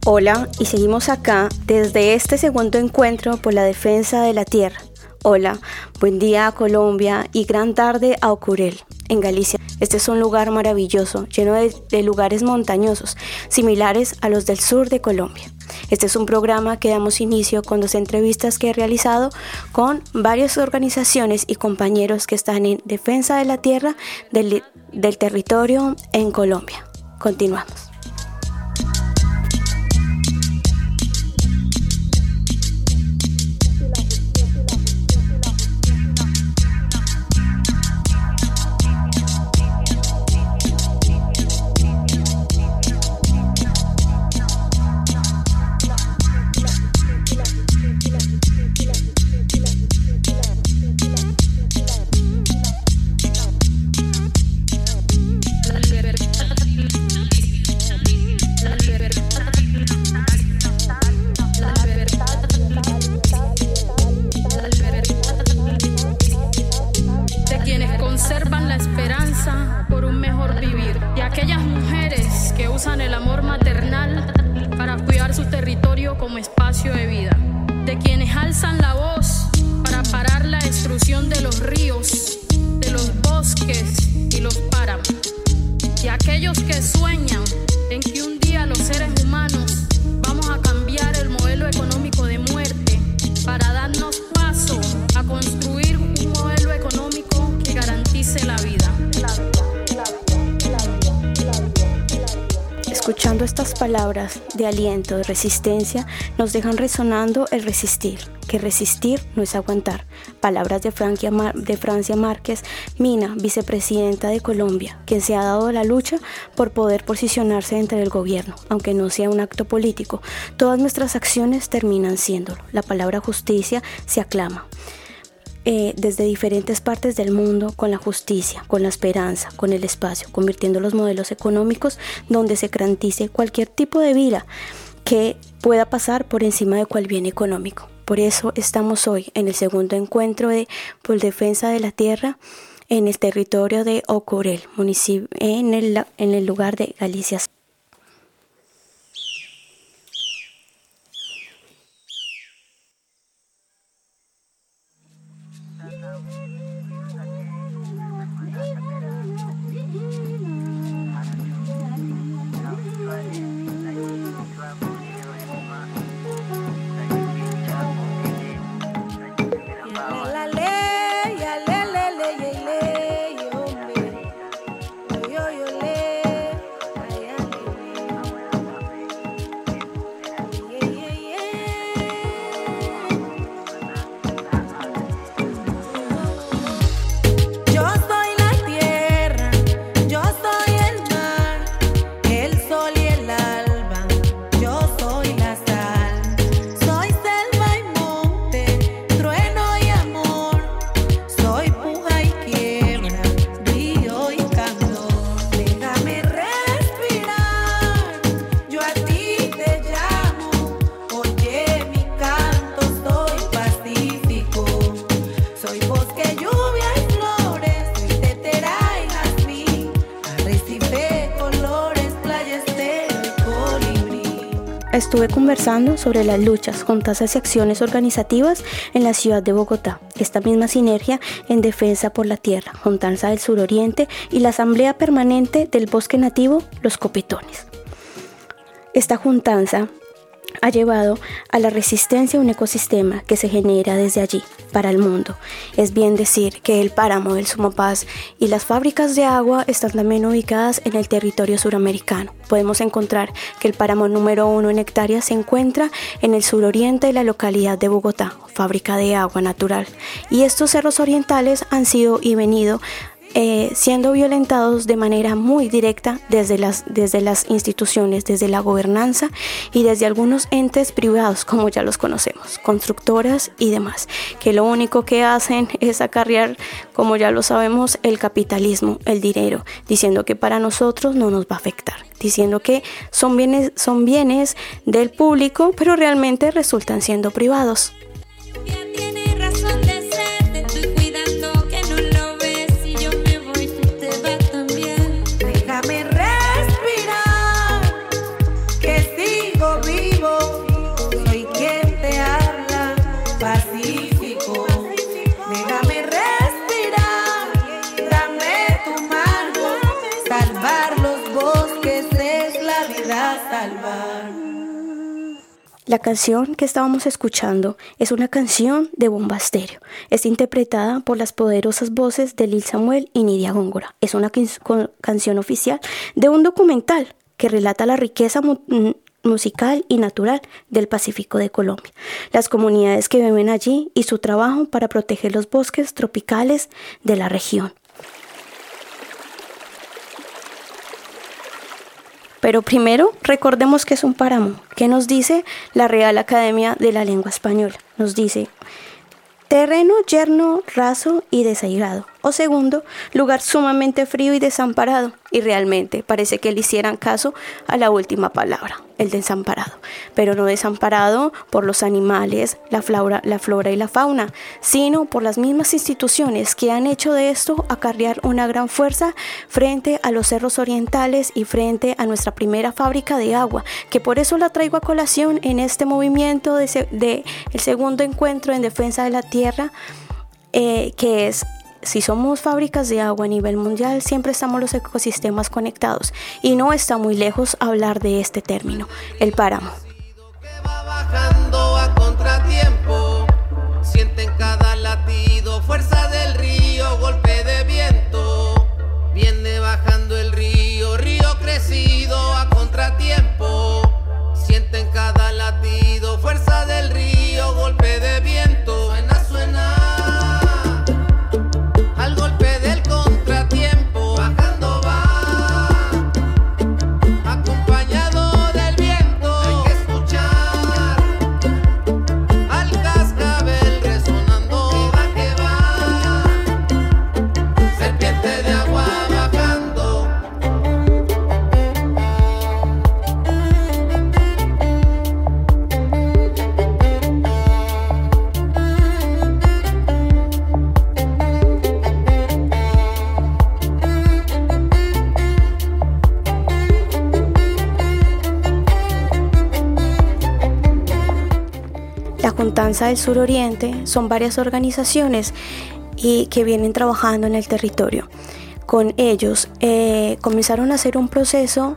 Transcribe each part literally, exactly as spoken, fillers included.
Hola, y seguimos acá desde este segundo encuentro por la defensa de la tierra. Hola, buen día a Colombia y gran tarde a Ocurel, en Galicia. Este es un lugar maravilloso, lleno de, de lugares montañosos, similares a los del sur de Colombia. Este es un programa que damos inicio con dos entrevistas que he realizado con varias organizaciones y compañeros que están en defensa de la tierra del, del territorio en Colombia. Continuamos. Escuchando estas palabras de aliento, de resistencia, nos dejan resonando el resistir, que resistir no es aguantar. Palabras de Francia, Mar- de Francia Márquez Mina, vicepresidenta de Colombia, quien se ha dado la lucha por poder posicionarse dentro del gobierno, aunque no sea un acto político. Todas nuestras acciones terminan siéndolo. La palabra justicia se aclama. Eh, desde diferentes partes del mundo con la justicia, con la esperanza, con el espacio, convirtiendo los modelos económicos donde se garantice cualquier tipo de vida que pueda pasar por encima de cual bien económico. Por eso estamos hoy en el segundo encuentro de por defensa de la tierra en el territorio de Ocurel, municipio, en el, en el lugar de Galicia. Estuve conversando sobre las luchas, juntas y acciones organizativas en la ciudad de Bogotá. Esta misma sinergia en defensa por la tierra, Juntanza del Suroriente y la Asamblea Permanente del Bosque Nativo, Los Copetones. Esta juntanza ha llevado a la resistencia a un ecosistema que se genera desde allí para el mundo. Es bien decir que el páramo del Sumapaz y las fábricas de agua están también ubicadas en el territorio suramericano. Podemos encontrar que el páramo número uno en hectáreas se encuentra en el suroriente de la localidad de Bogotá, fábrica de agua natural. Y estos cerros orientales han sido y venido Eh, siendo violentados de manera muy directa desde las, desde las instituciones, desde la gobernanza y desde algunos entes privados, como ya los conocemos, constructoras y demás, que lo único que hacen es acarrear, como ya lo sabemos, el capitalismo, el dinero, diciendo que para nosotros no nos va a afectar, diciendo que son bienes, son bienes del público, pero realmente resultan siendo privados. Déjame respirar, que sigo vivo. La canción que estábamos escuchando es una canción de Bomba Estéreo. Es interpretada por las poderosas voces de Lil Samuel y Nidia Góngora. Es una canción oficial de un documental que relata la riqueza mu musical y natural del Pacífico de Colombia, las comunidades que viven allí y su trabajo para proteger los bosques tropicales de la región. Pero primero recordemos que es un páramo. ¿Qué nos dice la Real Academia de la Lengua Española? Nos dice: terreno yerno, raso y desairado. O segundo, lugar sumamente frío y desamparado. Y realmente parece que le hicieran caso a la última palabra, el desamparado. Pero no desamparado por los animales, la flora, la flora y la fauna, sino por las mismas instituciones que han hecho de esto acarrear una gran fuerza frente a los cerros orientales y frente a nuestra primera fábrica de agua, que por eso la traigo a colación en este movimiento de, se, de el segundo encuentro en defensa de la tierra, eh, que es: si somos fábricas de agua a nivel mundial, siempre estamos los ecosistemas conectados, y no está muy lejos hablar de este término, el páramo. Va bajando a contratiempo, sienten cada latido, fuerza del río, golpe de viento. Viene bajando el río, río crecido a contratiempo, sienten cada latido, fuerza del río, golpe de viento. Suena, suena. La Juntanza del Suroriente son varias organizaciones y que vienen trabajando en el territorio. Con ellos eh, comenzaron a hacer un proceso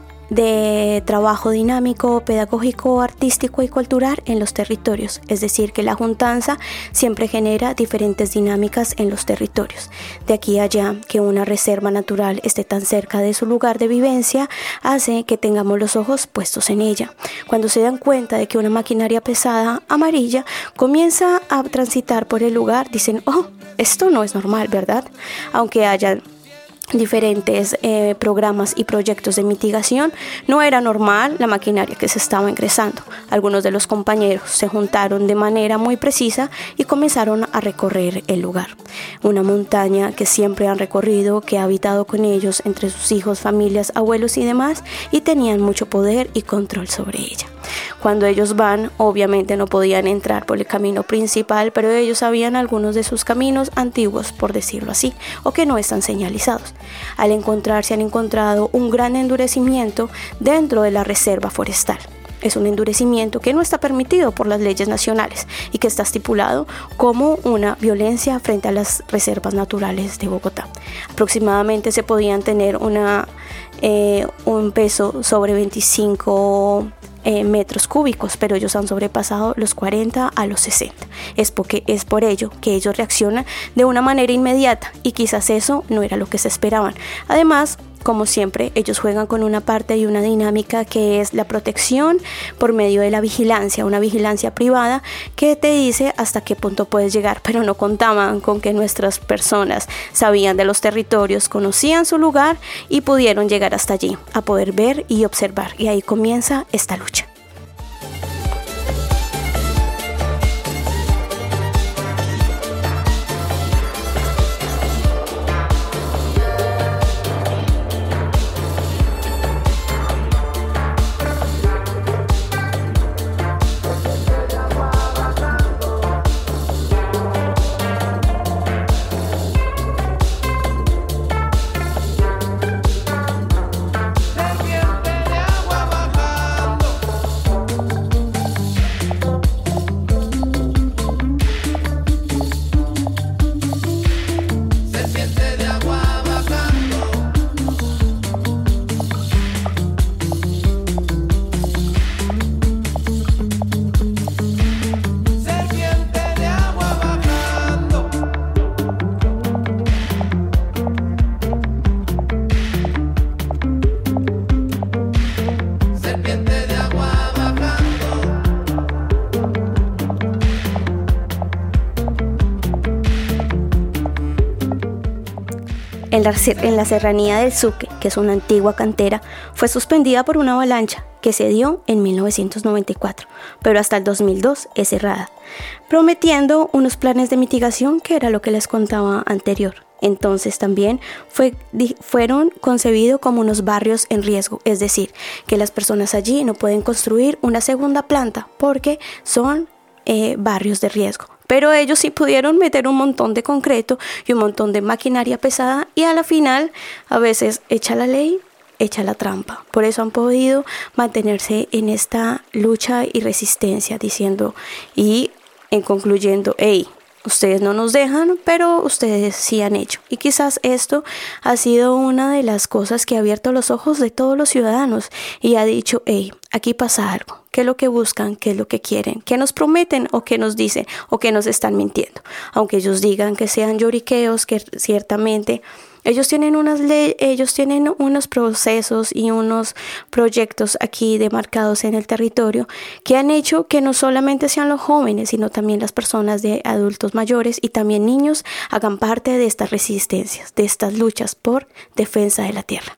de trabajo dinámico, pedagógico, artístico y cultural en los territorios. Es decir, que la juntanza siempre genera diferentes dinámicas en los territorios. De aquí a allá, que una reserva natural esté tan cerca de su lugar de vivencia hace que tengamos los ojos puestos en ella. Cuando se dan cuenta de que una maquinaria pesada, amarilla, comienza a transitar por el lugar, dicen: oh, esto no es normal, ¿verdad? Aunque haya diferentes eh, programas y proyectos de mitigación, no era normal la maquinaria que se estaba ingresando. Algunos de los compañeros se juntaron de manera muy precisa y comenzaron a recorrer el lugar. Una montaña que siempre han recorrido, que ha habitado con ellos, entre sus hijos, familias, abuelos y demás, y tenían mucho poder y control sobre ella. Cuando ellos van, obviamente no podían entrar por el camino principal, pero ellos sabían algunos de sus caminos antiguos, por decirlo así, o que no están señalizados. Al encontrarse han encontrado un gran endurecimiento dentro de la reserva forestal. Es un endurecimiento que no está permitido por las leyes nacionales y que está estipulado como una violencia frente a las reservas naturales de Bogotá. Aproximadamente se podían tener una, eh, un peso sobre veinticinco Eh, metros cúbicos, pero ellos han sobrepasado los cuarenta a los sesenta. Es porque es por ello que ellos reaccionan de una manera inmediata, y quizás eso no era lo que se esperaban. Además, como siempre, ellos juegan con una parte y una dinámica que es la protección por medio de la vigilancia, una vigilancia privada que te dice hasta qué punto puedes llegar, pero no contaban con que nuestras personas sabían de los territorios, conocían su lugar y pudieron llegar hasta allí a poder ver y observar, y ahí comienza esta lucha. Serpiente de agua bajando. en la, en la serranía del Suque, que es una antigua cantera, fue suspendida por una avalancha que se dio en mil novecientos noventa y cuatro, pero hasta el dos mil dos es cerrada, prometiendo unos planes de mitigación, que era lo que les contaba anterior. Entonces también fue, di, fueron concebidos como unos barrios en riesgo, es decir, que las personas allí no pueden construir una segunda planta porque son eh, barrios de riesgo. Pero ellos sí pudieron meter un montón de concreto y un montón de maquinaria pesada, y a la final a veces echa la ley, echa la trampa. Por eso han podido mantenerse en esta lucha y resistencia, diciendo y en concluyendo, hey, ustedes no nos dejan, pero ustedes sí han hecho. Y quizás esto ha sido una de las cosas que ha abierto los ojos de todos los ciudadanos y ha dicho, hey, aquí pasa algo. ¿Qué es lo que buscan? ¿Qué es lo que quieren? ¿Qué nos prometen o qué nos dicen o qué nos están mintiendo? Aunque ellos digan que sean lloriqueos, que ciertamente ellos tienen unas leyes, ellos tienen unos procesos y unos proyectos aquí demarcados en el territorio que han hecho que no solamente sean los jóvenes, sino también las personas de adultos mayores y también niños hagan parte de estas resistencias, de estas luchas por defensa de la tierra.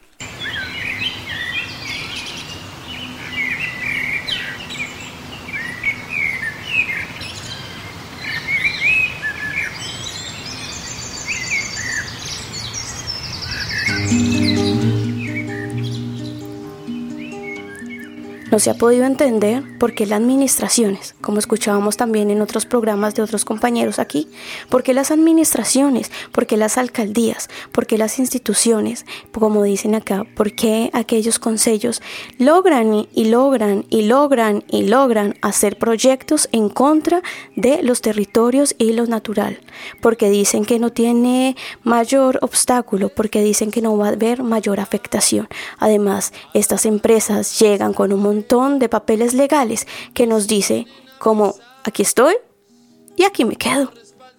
No se ha podido entender por qué las administraciones, como escuchábamos también en otros programas de otros compañeros aquí, por qué las administraciones, por qué las alcaldías, por qué las instituciones, como dicen acá, por qué aquellos consejos logran y, y logran y logran y logran hacer proyectos en contra de los territorios y lo natural, porque dicen que no tiene mayor obstáculo, porque dicen que no va a haber mayor afectación. Además, estas empresas llegan con un montón de papeles legales que nos dice como aquí estoy y aquí me quedo.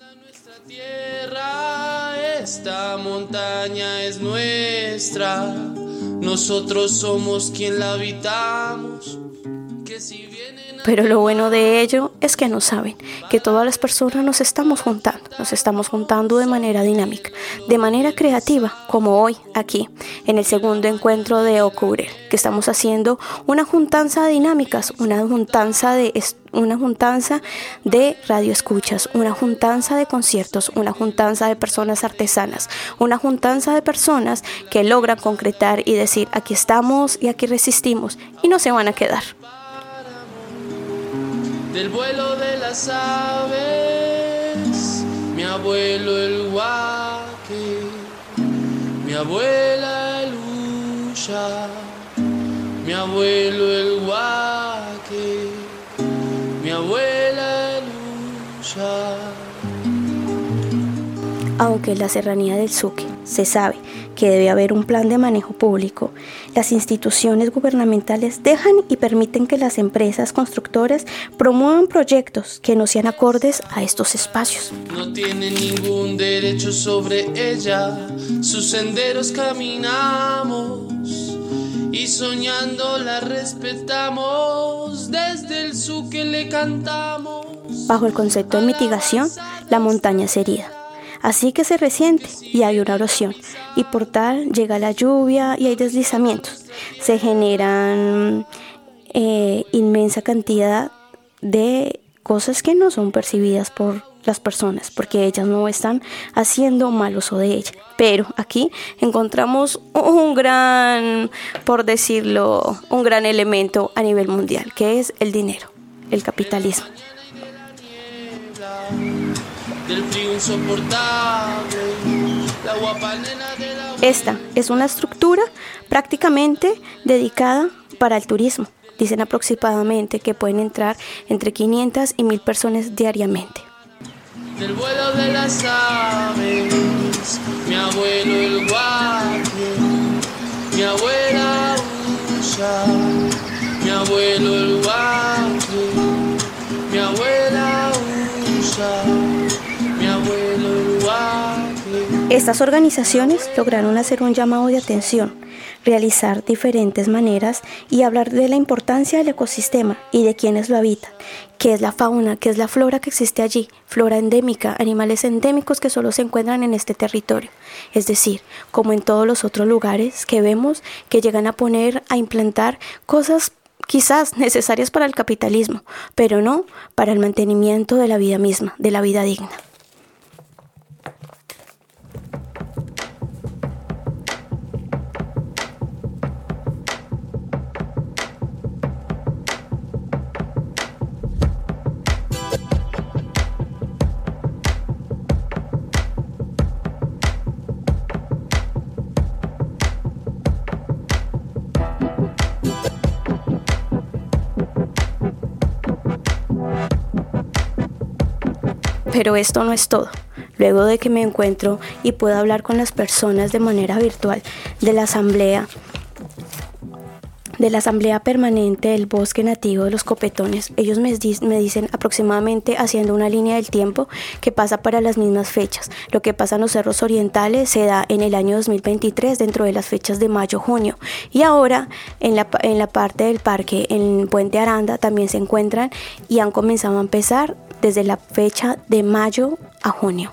Esta montaña es nuestra, nosotros somos quien la habitamos. Que si vienen a... Pero lo bueno de ello es que no saben que todas las personas nos estamos juntando, nos estamos juntando de manera dinámica, de manera creativa, como hoy aquí, en el segundo encuentro de Ocurre, que estamos haciendo una juntanza de dinámicas, una juntanza de una juntanza de radioescuchas, una juntanza de conciertos, una juntanza de personas artesanas, una juntanza de personas que logran concretar y decir aquí estamos y aquí resistimos y no se van a quedar. Del vuelo de las aves, mi abuelo el huaque, mi abuela el hucha, mi abuelo el huaque, mi abuela el hucha. Aunque en la serranía del Suque se sabe que debe haber un plan de manejo público, las instituciones gubernamentales dejan y permiten que las empresas constructoras promuevan proyectos que no sean acordes a estos espacios. No tiene ningún derecho sobre ella, sus senderos caminamos y soñando la respetamos, desde el Suque le cantamos. Bajo el concepto de mitigación, la montaña es herida. Así que se resiente y hay una erosión y por tal llega la lluvia y hay deslizamientos. Se generan eh, inmensa cantidad de cosas que no son percibidas por las personas porque ellas no están haciendo mal uso de ella. Pero aquí encontramos un gran, por decirlo, un gran elemento a nivel mundial, que es el dinero, el capitalismo. Del frío insoportable, la guapa nena de la... Esta es una estructura prácticamente dedicada para el turismo. Dicen aproximadamente que pueden entrar entre quinientas y mil personas diariamente. Del vuelo de las aves, mi abuelo el guaque, mi abuela usa, mi abuelo el guaque, mi abuela usa. Estas organizaciones lograron hacer un llamado de atención, realizar diferentes maneras y hablar de la importancia del ecosistema y de quienes lo habitan, qué es la fauna, qué es la flora que existe allí, flora endémica, animales endémicos que solo se encuentran en este territorio. Es decir, como en todos los otros lugares que vemos que llegan a poner, a implantar cosas quizás necesarias para el capitalismo, pero no para el mantenimiento de la vida misma, de la vida digna. Pero esto no es todo. Luego de que me encuentro y puedo hablar con las personas de manera virtual de la asamblea, de la asamblea permanente del bosque nativo de los copetones, ellos me, me dicen aproximadamente haciendo una línea del tiempo que pasa para las mismas fechas. Lo que pasa en los cerros orientales se da en el año dos mil veintitrés dentro de las fechas de mayo-junio, y ahora en la, en la parte del parque en Puente Aranda también se encuentran y han comenzado a empezar desde la fecha de mayo a junio.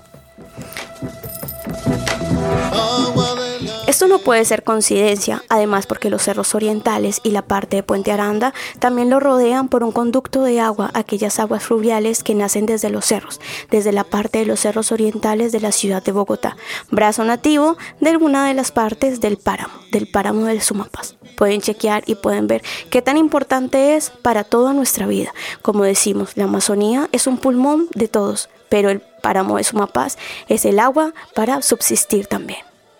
Esto no puede ser coincidencia, además porque los cerros orientales y la parte de Puente Aranda también lo rodean por un conducto de agua, aquellas aguas fluviales que nacen desde los cerros, desde la parte de los cerros orientales de la ciudad de Bogotá, brazo nativo de alguna de las partes del páramo, del páramo del Sumapaz. Pueden chequear y pueden ver qué tan importante es para toda nuestra vida. Como decimos, la Amazonía es un pulmón de todos, pero el páramo de Sumapaz es el agua para subsistir también.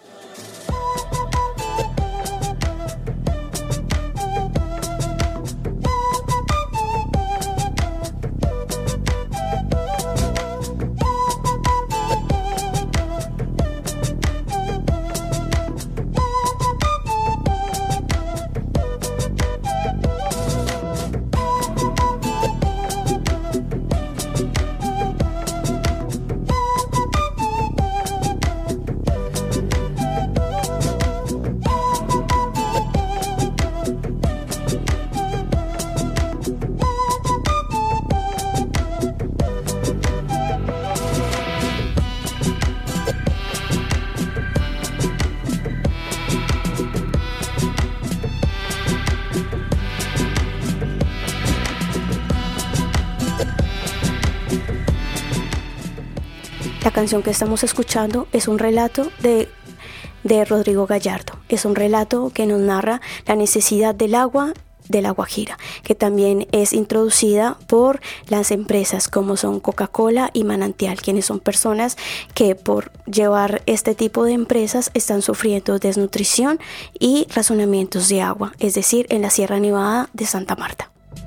La canción que estamos escuchando es un relato de, de Rodrigo Gallardo. Es un relato que nos narra la necesidad del agua de La Guajira, que también es introducida por las empresas como son Coca-Cola y Manantial, quienes son personas que por llevar este tipo de empresas están sufriendo desnutrición y razonamientos de agua, es decir, en la Sierra Nevada de Santa Marta.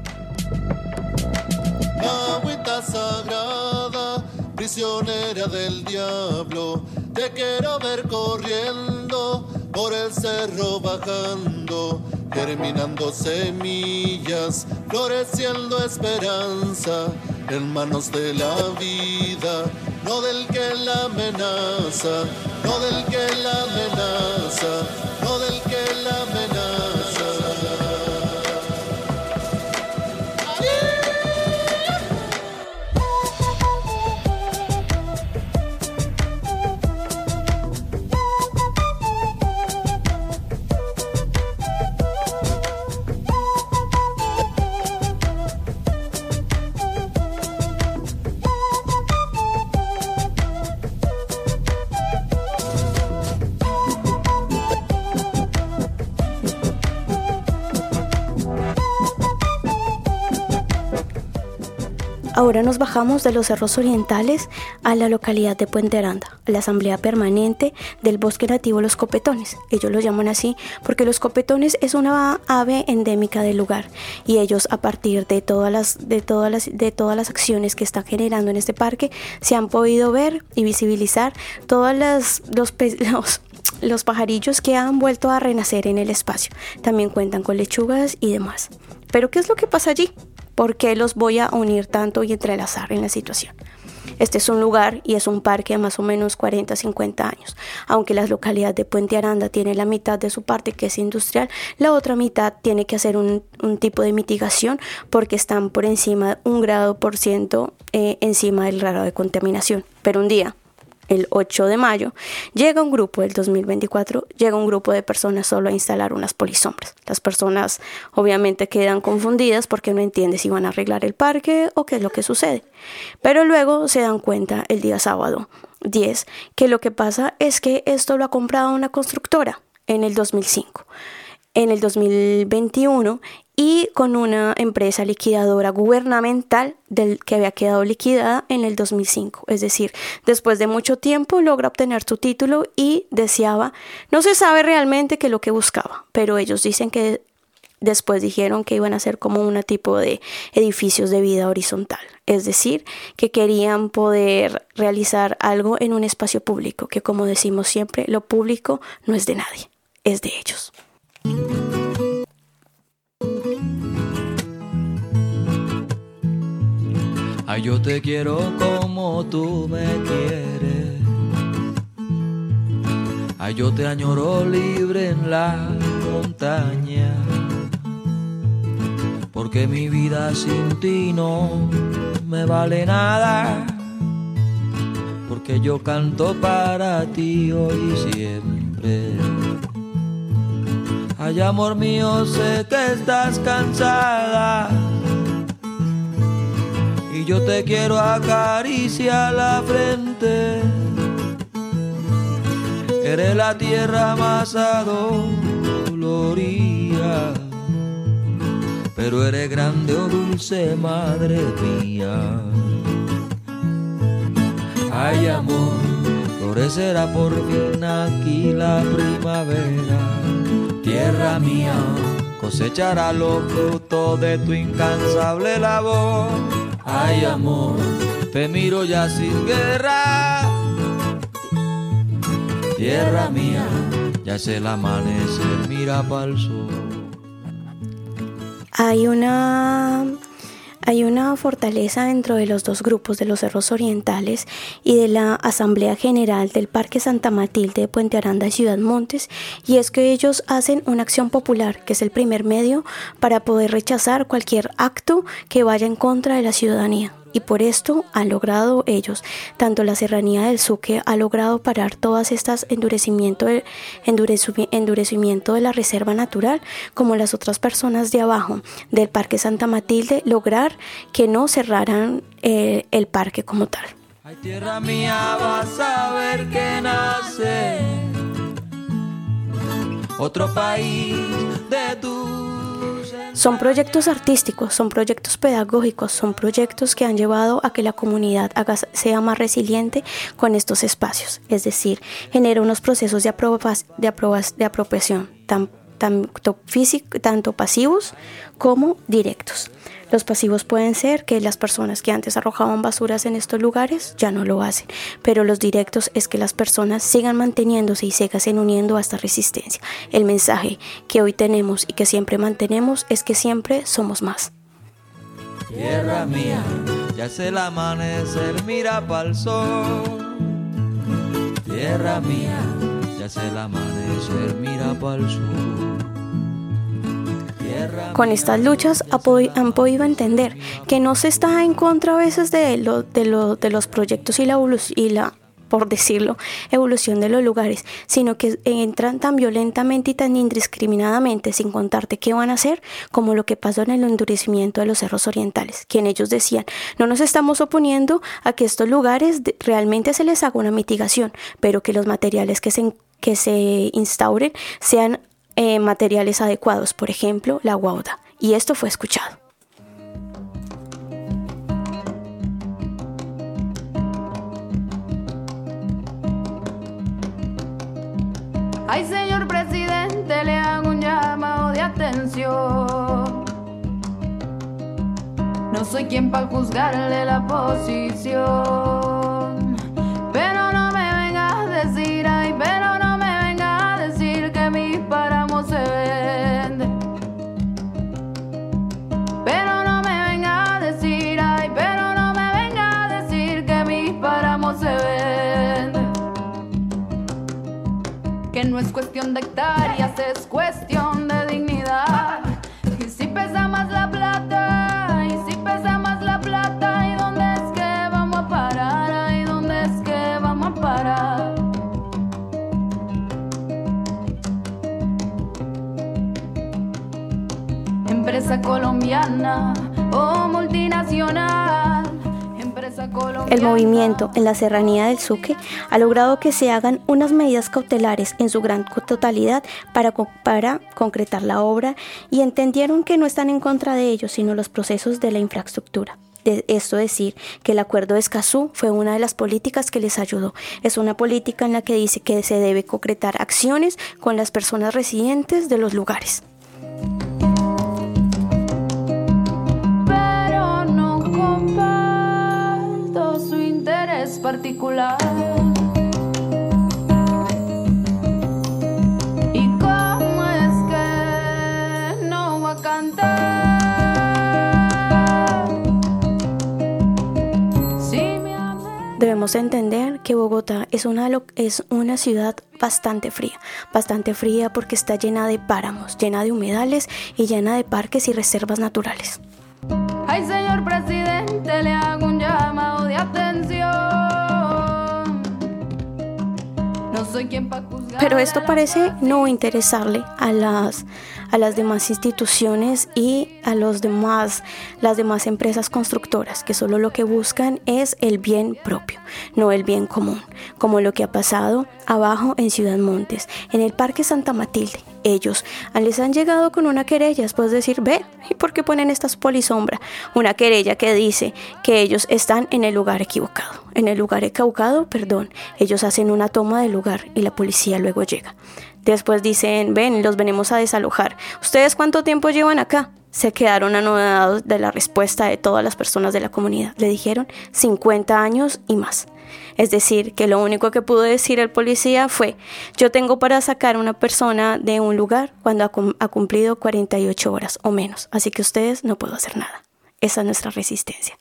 Agüita sagrada, prisionera del diablo, te quiero ver corriendo por el cerro bajando, germinando semillas, floreciendo esperanza, en manos de la vida, no del que la amenaza, no del que la amenaza, no del que la amenaza. Ahora nos bajamos de los cerros orientales a la localidad de Puente Aranda, a la asamblea permanente del bosque nativo Los Copetones. Ellos lo llaman así porque los copetones es una ave endémica del lugar y ellos, a partir de todas las, de todas las, de todas las acciones que están generando en este parque, se han podido ver y visibilizar todos los, los, los, los pajarillos que han vuelto a renacer en el espacio. También cuentan con lechugas y demás. Pero ¿qué es lo que pasa allí? ¿Por qué los voy a unir tanto y entrelazar en la situación? Este es un lugar y es un parque de más o menos cuarenta a cincuenta años. Aunque la localidad de Puente Aranda tiene la mitad de su parte que es industrial, la otra mitad tiene que hacer un, un tipo de mitigación porque están por encima, un grado por ciento eh, encima del grado de contaminación. Pero un día, el ocho de mayo, llega un grupo del dos mil veinticuatro, llega un grupo de personas solo a instalar unas polisombras. Las personas obviamente quedan confundidas porque no entienden si van a arreglar el parque o qué es lo que sucede. Pero luego se dan cuenta el día sábado diez que lo que pasa es que esto lo ha comprado una constructora en el dos mil cinco. En el dos mil veintiuno y con una empresa liquidadora gubernamental del que había quedado liquidada en el dos mil cinco. Es decir, después de mucho tiempo logra obtener su título y deseaba, no se sabe realmente qué es lo que buscaba, pero ellos dicen que después dijeron que iban a ser como un tipo de edificios de vida horizontal. Es decir, que querían poder realizar algo en un espacio público, que como decimos siempre, lo público no es de nadie, es de ellos. Ay, yo te quiero como tú me quieres. Ay, yo te añoro libre en la montaña. Porque mi vida sin ti no me vale nada. Porque yo canto para ti hoy y siempre. Ay, amor mío, sé que estás cansada y yo te quiero acariciar la frente. Eres la tierra más adolorida, pero eres grande, oh dulce madre mía. Ay, amor, florecerá por fin aquí la primavera. Tierra mía, cosechará los frutos de tu incansable labor. Ay, amor, te miro ya sin guerra. Tierra mía, ya es el amanecer, mira pa'l sol. Hay una... Hay una fortaleza dentro de los dos grupos de los Cerros Orientales y de la Asamblea General del Parque Santa Matilde de Puente Aranda y Ciudad Montes, y es que ellos hacen una acción popular, que es el primer medio para poder rechazar cualquier acto que vaya en contra de la ciudadanía. Y por esto han logrado ellos, tanto la Serranía del Suque ha logrado parar todas estas endurecimiento de, endurecimiento de la reserva natural, como las otras personas de abajo del Parque Santa Matilde, lograr que no cerraran eh, el parque como tal. Ay, tierra mía, vas a ver que nace otro país de tu... Son proyectos artísticos, son proyectos pedagógicos, son proyectos que han llevado a que la comunidad haga, sea más resiliente con estos espacios. Es decir, genera unos procesos de, aprobas, de, aprobas, de apropiación, tan, tanto, físico, tanto pasivos como directos. Los pasivos pueden ser que las personas que antes arrojaban basuras en estos lugares ya no lo hacen, pero los directos es que las personas sigan manteniéndose y sigan uniendo a esta resistencia. El mensaje que hoy tenemos y que siempre mantenemos es que siempre somos más. Tierra mía, ya es el amanecer, mira pa'l sol. Tierra mía, ya es el amanecer, mira pa'l sol. Con estas luchas han podido entender que no se está en contra a veces de, lo, de, lo, de los proyectos y la, y la, por decirlo, evolución de los lugares, sino que entran tan violentamente y tan indiscriminadamente sin contarte qué van a hacer, como lo que pasó en el endurecimiento de los Cerros Orientales, quien ellos decían, no nos estamos oponiendo a que estos lugares realmente se les haga una mitigación, pero que los materiales que se, que se instauren sean Eh, materiales adecuados, por ejemplo, la guauda, y esto fue escuchado. Ay, señor presidente, le hago un llamado de atención. No soy quien para juzgarle la posición, pero no me venga a decir, ay, pero no me venga a decir que mis páramos se venden. Pero no me venga a decir, ay, pero no me venga a decir que mis de hectáreas es cuestión de dignidad. Y si pesa más la plata, y si pesa más la plata, ¿y dónde es que vamos a parar? ¿Ahí dónde es que vamos a parar? Empresa colombiana o multinacional. El movimiento en la serranía del Suque ha logrado que se hagan unas medidas cautelares en su gran totalidad para, para concretar la obra, y entendieron que no están en contra de ellos, sino los procesos de la infraestructura. De esto decir que el acuerdo de Escazú fue una de las políticas que les ayudó. Es una política en la que dice que se debe concretar acciones con las personas residentes de los lugares. Pero no comparto su interés particular. ¿Y cómo es que no va a cantar? Debemos entender que Bogotá es una, es una ciudad bastante fría, bastante fría porque está llena de páramos, llena de humedales y llena de parques y reservas naturales. Ay, señor presidente, le hago un llamado de atención. No soy quien pa' juzgar. Pero esto parece no interesarle a las, a las demás instituciones y a los demás, las demás empresas constructoras, que solo lo que buscan es el bien propio, no el bien común, como lo que ha pasado abajo en Ciudad Montes, en el Parque Santa Matilde. Ellos les han llegado con una querella, después de decir, ve, ¿y por qué ponen estas polisombra? Una querella que dice que ellos están en el lugar equivocado. En el lugar equivocado, perdón, ellos hacen una toma del lugar y la policía luego llega. Después dicen, ven, los venimos a desalojar. ¿Ustedes cuánto tiempo llevan acá? Se quedaron anonadados de la respuesta de todas las personas de la comunidad. Le dijeron cincuenta años y más. Es decir, que lo único que pudo decir el policía fue, yo tengo para sacar a una persona de un lugar cuando ha, cum- ha cumplido cuarenta y ocho horas o menos. Así que ustedes no puedo hacer nada. Esa es nuestra resistencia.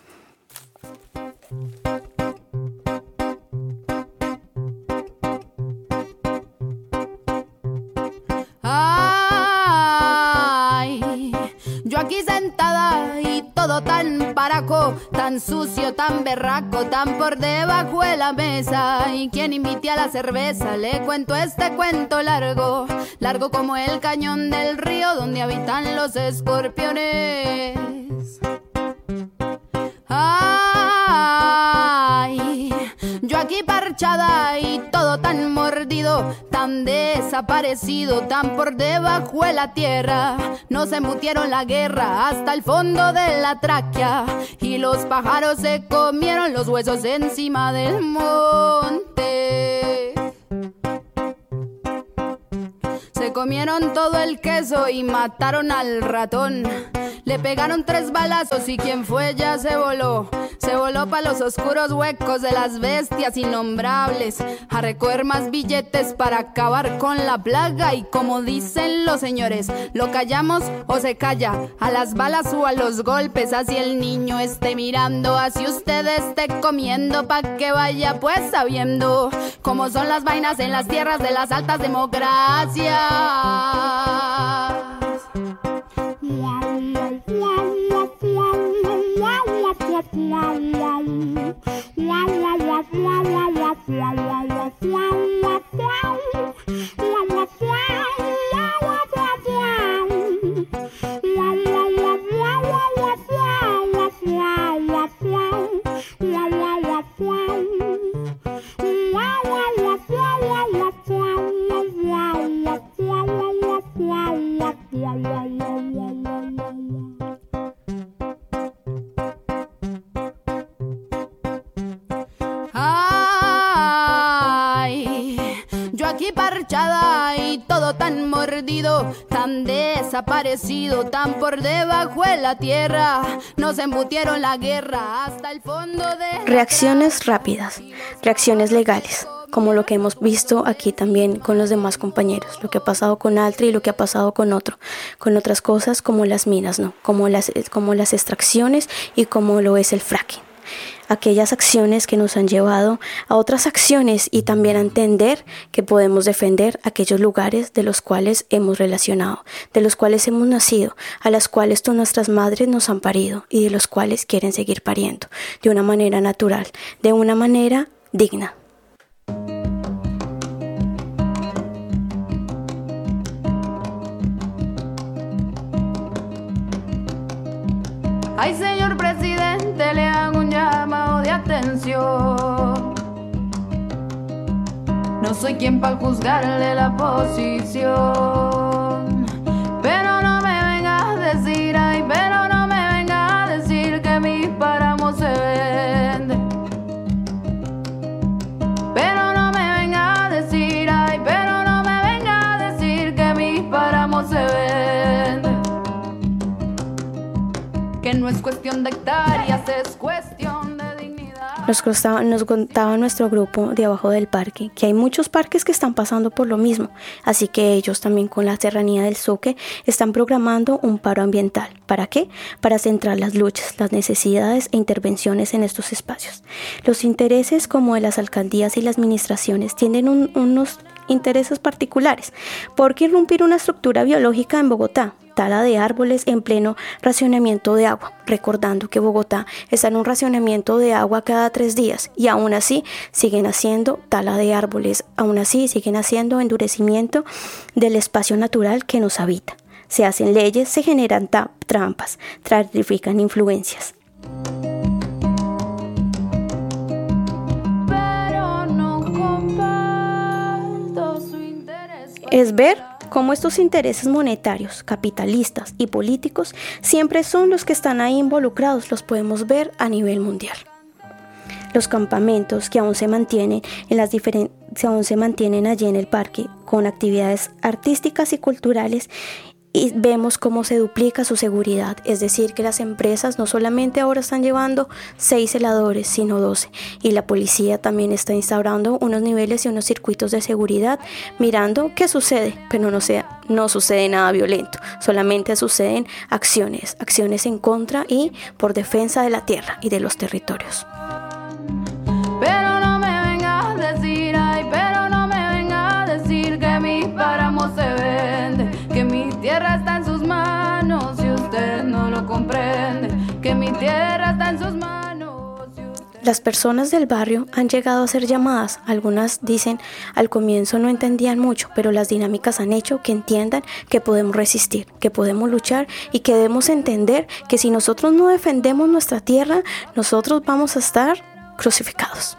Yo aquí sentada y todo tan paraco, tan sucio, tan berraco, tan por debajo de la mesa. Y quien invite a la cerveza, le cuento este cuento largo, largo como el cañón del río donde habitan los escorpiones. Ay, yo aquí parchada y todo tan mordido, tan desaparecido, tan por debajo de la tierra. Nos embutieron la guerra hasta el fondo de la tráquea y los pájaros se comieron los huesos encima del monte. Se comieron todo el queso y mataron al ratón. Le pegaron tres balazos y quien fue ya se voló. Se voló pa' los oscuros huecos de las bestias innombrables, a recoger más billetes para acabar con la plaga. Y como dicen los señores, lo callamos o se calla, a las balas o a los golpes. Así el niño esté mirando, así usted esté comiendo, pa' que vaya pues sabiendo cómo son las vainas en las tierras de las altas democracias. Aquí parchada y todo tan mordido, tan desaparecido, tan por debajo de la tierra. Nos embutieron la guerra hasta el fondo de... Reacciones rápidas, reacciones legales, como lo que hemos visto aquí también con los demás compañeros, lo que ha pasado con Altri y lo que ha pasado con otro, con otras cosas como las minas, ¿no? Como las, como las extracciones y como lo es el fracking. aquellas acciones que nos han llevado a otras acciones y también a entender que podemos defender aquellos lugares de los cuales hemos relacionado, de los cuales hemos nacido, a las cuales todas nuestras madres nos han parido y de los cuales quieren seguir pariendo de una manera natural, de una manera digna. Ay, señor presidente, le hago un llamado de atención. No soy quien para juzgarle la posición, pero no me venga a decir, ay, pero no me venga a decir que mis páramos se venden. Pero no me venga a decir, ay, pero no me venga a decir que mis páramos se venden. Que no es cuestión de hectáreas, es cuestión de dignidad. Nos contaba, nos contaba nuestro grupo de abajo del parque que hay muchos parques que están pasando por lo mismo, así que ellos también con la Serranía del Sucre están programando un paro ambiental. ¿Para qué? Para centrar las luchas, las necesidades e intervenciones en estos espacios. Los intereses como de las alcaldías y las administraciones tienen un, unos intereses particulares. ¿Por qué irrumpir una estructura biológica en Bogotá? Tala de árboles en pleno racionamiento de agua, recordando que Bogotá está en un racionamiento de agua cada tres días y aún así siguen haciendo tala de árboles, aún así siguen haciendo endurecimiento del espacio natural que nos habita. Se hacen leyes, se generan ta- trampas, trafican influencias. Pero no comparto su interés. Es ver cómo estos intereses monetarios, capitalistas y políticos siempre son los que están ahí involucrados, los podemos ver a nivel mundial. Los campamentos que aún se mantienen en las diferen- aún se mantienen allí en el parque con actividades artísticas y culturales, y vemos cómo se duplica su seguridad, es decir, que las empresas no solamente ahora están llevando seis celadores, sino doce, y la policía también está instaurando unos niveles y unos circuitos de seguridad, mirando qué sucede, pero no, sea, no sucede nada violento, solamente suceden acciones, acciones en contra y por defensa de la tierra y de los territorios. Pero no me venga a decir, ay, pero no me venga a decir que mis páramos se venden, que mi tierra está en sus manos y usted no lo comprende, que mi tierra está en sus manos y usted... Las personas del barrio han llegado a ser llamadas, algunas dicen al comienzo no entendían mucho, pero las dinámicas han hecho que entiendan que podemos resistir, que podemos luchar y que debemos entender que si nosotros no defendemos nuestra tierra, nosotros vamos a estar crucificados.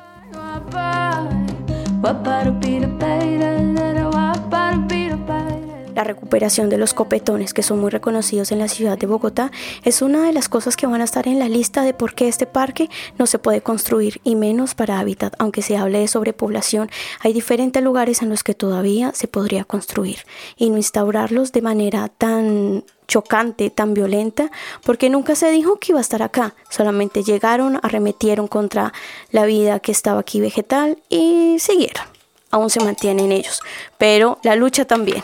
La recuperación de los copetones, que son muy reconocidos en la ciudad de Bogotá, es una de las cosas que van a estar en la lista de por qué este parque no se puede construir, y menos para hábitat. Aunque se hable de sobrepoblación, hay diferentes lugares en los que todavía se podría construir y no instaurarlos de manera tan chocante, tan violenta, porque nunca se dijo que iba a estar acá, solamente llegaron, arremetieron contra la vida que estaba aquí vegetal y siguieron. Aún se mantienen ellos, pero la lucha también.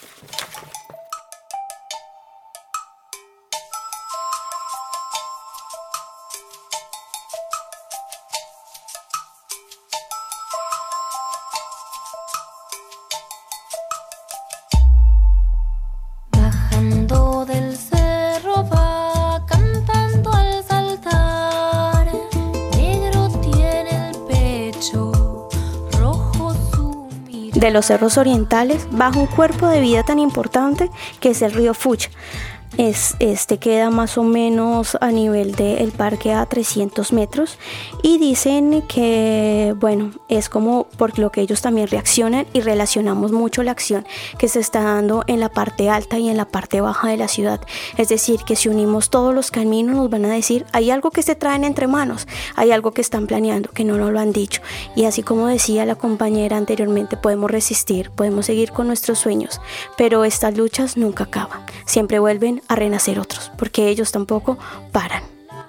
Del cerro va cantando al saltar, negro tiene el pecho, rojo su mirada. De los cerros orientales baja un cuerpo de vida tan importante que es el río Fucha. Es, este queda más o menos a nivel del parque a trescientos metros y dicen que bueno, es como por lo que ellos también reaccionan y relacionamos mucho la acción que se está dando en la parte alta y en la parte baja de la ciudad. Es decir, que si unimos todos los caminos nos van a decir hay algo que se traen entre manos, hay algo que están planeando que no nos lo han dicho, y así como decía la compañera anteriormente, podemos resistir, podemos seguir con nuestros sueños, pero estas luchas nunca acaban, siempre vuelven a renacer otros, porque ellos tampoco paran.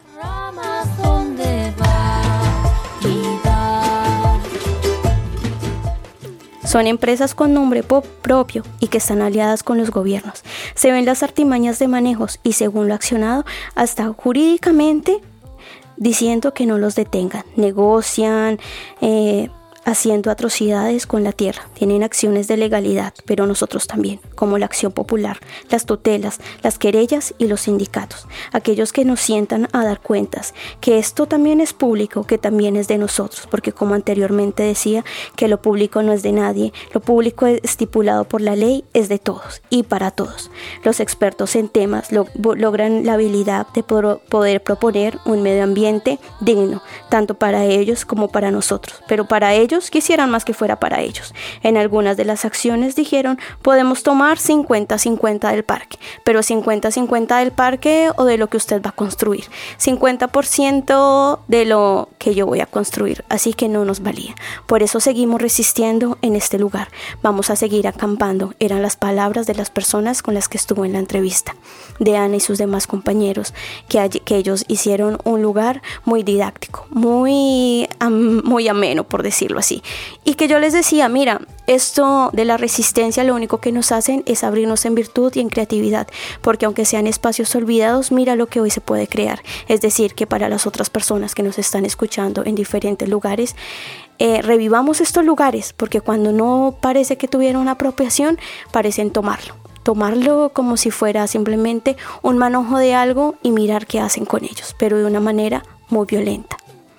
Son empresas con nombre propio y que están aliadas con los gobiernos. Se ven las artimañas de manejos y según lo accionado, hasta jurídicamente diciendo que no los detengan. Negocian, eh, haciendo atrocidades con la tierra. Tienen acciones de legalidad, pero nosotros también, como la acción popular, las tutelas, las querellas y los sindicatos. Aquellos que nos sientan a dar cuentas, que esto también es público, que también es de nosotros, porque como anteriormente decía, que lo público no es de nadie, lo público estipulado por la ley es de todos y para todos. Los expertos en temas lo, logran la habilidad de poder proponer un medio ambiente digno, tanto para ellos como para nosotros, pero para ellos quisieran más que fuera para ellos. En algunas de las acciones dijeron, podemos tomar cincuenta cincuenta del parque, pero cincuenta cincuenta del parque o de lo que usted va a construir, cincuenta por ciento de lo que yo voy a construir, así que no nos valía. Por eso seguimos resistiendo en este lugar, vamos a seguir acampando, eran las palabras de las personas con las que estuvo en la entrevista, de Ana y sus demás compañeros, que, que ellos hicieron un lugar muy didáctico, muy, um, muy ameno, por decirlo así. Y que yo les decía, mira, esto de la resistencia lo único que nos hacen es abrirnos en virtud y en creatividad, porque aunque sean espacios olvidados, mira lo que hoy se puede crear. Es decir, que para las otras personas que nos están escuchando en diferentes lugares, eh, revivamos estos lugares, porque cuando no parece que tuvieron una apropiación, parecen tomarlo. Tomarlo como si fuera simplemente un manojo de algo y mirar qué hacen con ellos, pero de una manera muy violenta.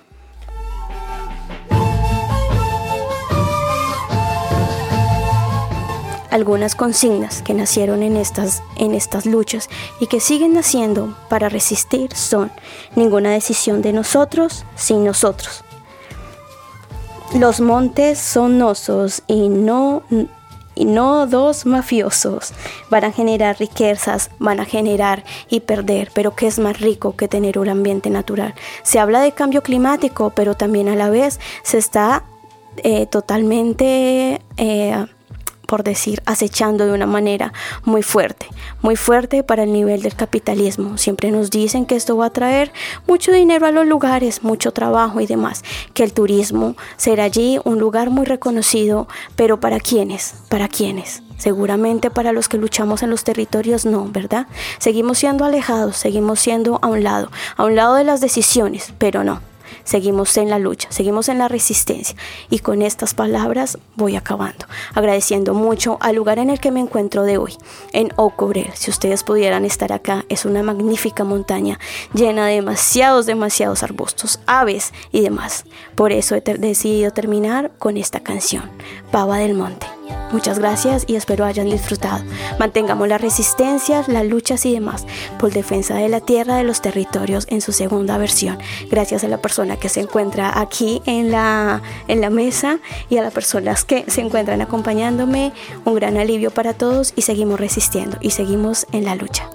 Algunas consignas que nacieron en estas, en estas luchas y que siguen naciendo para resistir son: ninguna decisión de nosotros sin nosotros. Los montes son nosos y no, y no dos mafiosos. Van a generar riquezas, van a generar y perder, pero ¿qué es más rico que tener un ambiente natural? Se habla de cambio climático, pero también a la vez se está eh, totalmente... Eh, por decir, acechando de una manera muy fuerte, muy fuerte para el nivel del capitalismo. Siempre nos dicen que esto va a traer mucho dinero a los lugares, mucho trabajo y demás, que el turismo será allí un lugar muy reconocido, pero ¿para quiénes? ¿Para quiénes? Seguramente para los que luchamos en los territorios no, ¿verdad? Seguimos siendo alejados, seguimos siendo a un lado, a un lado de las decisiones, pero no. Seguimos en la lucha, seguimos en la resistencia, y con estas palabras voy acabando, agradeciendo mucho al lugar en el que me encuentro de hoy, en Ocobrel. Si ustedes pudieran estar acá, es una magnífica montaña llena de demasiados, demasiados arbustos, aves y demás. Por eso he ter- decidido terminar con esta canción, Pava del Monte. Muchas gracias y espero hayan disfrutado. Mantengamos la resistencia, las luchas y demás por defensa de la tierra, de los territorios en su segunda versión. Gracias a la persona que se encuentra aquí en la, en la mesa y a las personas que se encuentran acompañándome. Un gran alivio para todos y seguimos resistiendo y seguimos en la lucha.